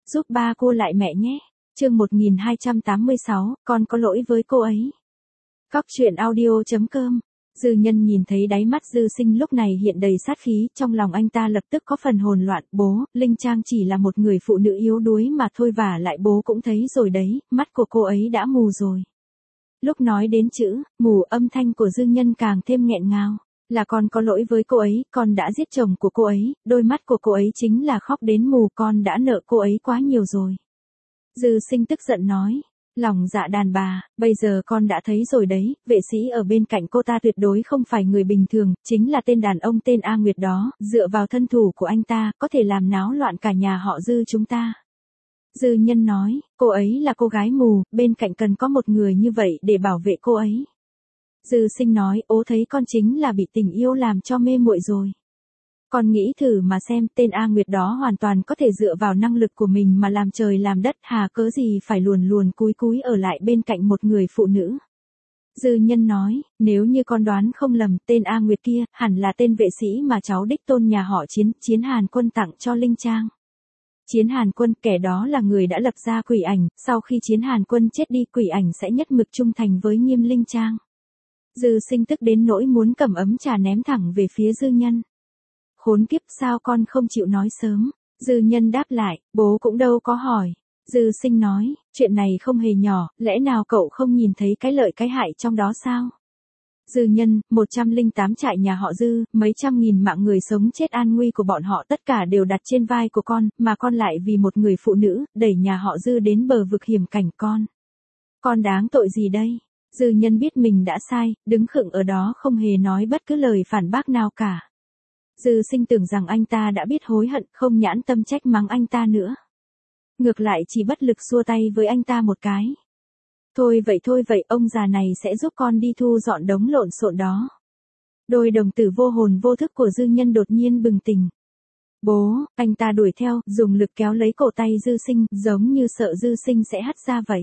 giúp ba cô lại mẹ nhé. Chương 1286, con có lỗi với cô ấy. Cóc truyện audio.com. Dư Nhân nhìn thấy đáy mắt Dư Sinh lúc này hiện đầy sát khí, trong lòng anh ta lập tức có phần hỗn loạn. Bố, Linh Trang chỉ là một người phụ nữ yếu đuối mà thôi, và lại bố cũng thấy rồi đấy, mắt của cô ấy đã mù rồi. Lúc nói đến chữ mù, âm thanh của Dư Nhân càng thêm nghẹn ngào. Là con có lỗi với cô ấy, con đã giết chồng của cô ấy, đôi mắt của cô ấy chính là khóc đến mù, con đã nợ cô ấy quá nhiều rồi. Dư Sinh tức giận nói, lòng dạ đàn bà, bây giờ con đã thấy rồi đấy, vệ sĩ ở bên cạnh cô ta tuyệt đối không phải người bình thường, chính là tên đàn ông tên A Nguyệt đó, dựa vào thân thủ của anh ta, có thể làm náo loạn cả nhà họ Dư chúng ta. Dư Nhân nói, cô ấy là cô gái mù, bên cạnh cần có một người như vậy để bảo vệ cô ấy. Dư Sinh nói, ố thấy con chính là bị tình yêu làm cho mê muội rồi. Con nghĩ thử mà xem, tên A Nguyệt đó hoàn toàn có thể dựa vào năng lực của mình mà làm trời làm đất, hà cớ gì phải luồn luồn cúi cúi ở lại bên cạnh một người phụ nữ. Dư Nhân nói, nếu như con đoán không lầm, tên A Nguyệt kia, hẳn là tên vệ sĩ mà cháu đích tôn nhà họ Chiến Hàn Quân tặng cho Linh Trang. Chiến Hàn Quân, kẻ đó là người đã lập ra quỷ ảnh, sau khi Chiến Hàn Quân chết đi, quỷ ảnh sẽ nhất mực trung thành với Nghiêm Linh Trang. Dư Sinh tức đến nỗi muốn cầm ấm trà ném thẳng về phía Dư Nhân. Khốn kiếp, sao con không chịu nói sớm? Dư Nhân đáp lại, bố cũng đâu có hỏi. Dư Sinh nói, chuyện này không hề nhỏ, lẽ nào cậu không nhìn thấy cái lợi cái hại trong đó sao? Dư Nhân, 108 trại nhà họ Dư, mấy trăm nghìn mạng người sống chết an nguy của bọn họ tất cả đều đặt trên vai của con, mà con lại vì một người phụ nữ, đẩy nhà họ Dư đến bờ vực hiểm cảnh con. Con đáng tội gì đây? Dư Nhân biết mình đã sai, đứng khựng ở đó không hề nói bất cứ lời phản bác nào cả. Dư Sinh tưởng rằng anh ta đã biết hối hận, không nhãn tâm trách mắng anh ta nữa. Ngược lại chỉ bất lực xua tay với anh ta một cái. Thôi vậy, ông già này sẽ giúp con đi thu dọn đống lộn xộn đó. Đôi đồng tử vô hồn vô thức của Dư Nhân đột nhiên bừng tỉnh. Bố, anh ta đuổi theo, dùng lực kéo lấy cổ tay Dư Sinh, giống như sợ Dư Sinh sẽ hất ra vậy.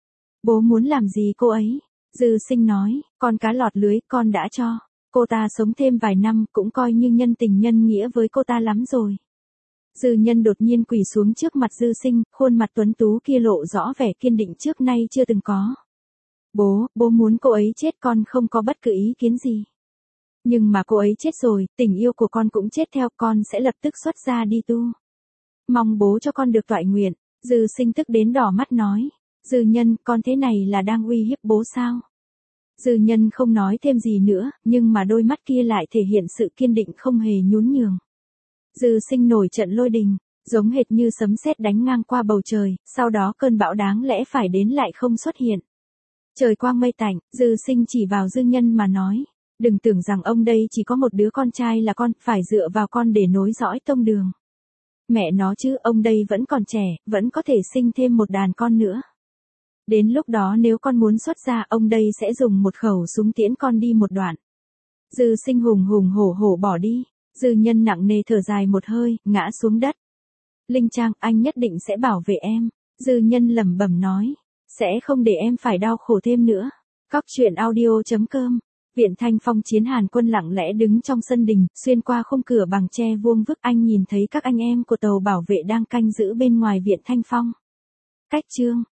Bố muốn làm gì cô ấy? Dư Sinh nói, con cá lọt lưới, con đã cho cô ta sống thêm vài năm, cũng coi như nhân tình nhân nghĩa với cô ta lắm rồi. Dư Nhân đột nhiên quỳ xuống trước mặt Dư Sinh, khuôn mặt tuấn tú kia lộ rõ vẻ kiên định trước nay chưa từng có. Bố muốn cô ấy chết, con không có bất cứ ý kiến gì. Nhưng mà cô ấy chết rồi, tình yêu của con cũng chết theo, con sẽ lập tức xuất gia đi tu. Mong bố cho con được toại nguyện. Dư Sinh tức đến đỏ mắt nói. Dư Nhân, con thế này là đang uy hiếp bố sao? Dư Nhân không nói thêm gì nữa, nhưng mà đôi mắt kia lại thể hiện sự kiên định không hề nhún nhường. Dư Sinh nổi trận lôi đình, giống hệt như sấm sét đánh ngang qua bầu trời, sau đó cơn bão đáng lẽ phải đến lại không xuất hiện. Trời quang mây tạnh, Dư Sinh chỉ vào Dư Nhân mà nói, đừng tưởng rằng ông đây chỉ có một đứa con trai là con, phải dựa vào con để nối dõi tông đường. Mẹ nó chứ, ông đây vẫn còn trẻ, vẫn có thể sinh thêm một đàn con nữa. Đến lúc đó nếu con muốn xuất gia, ông đây sẽ dùng một khẩu súng tiễn con đi một đoạn. Dư Sinh hùng hùng hổ hổ bỏ đi. Dư Nhân nặng nề thở dài một hơi, ngã xuống đất. Linh Trang, anh nhất định sẽ bảo vệ em. Dư Nhân lẩm bẩm nói, sẽ không để em phải đau khổ thêm nữa. Cóc truyện audio.com. Viện Thanh Phong Chiến Hàn Quân lặng lẽ đứng trong sân đình, xuyên qua khung cửa bằng tre vuông vức, anh nhìn thấy các anh em của tàu bảo vệ đang canh giữ bên ngoài Viện Thanh Phong. Cách chương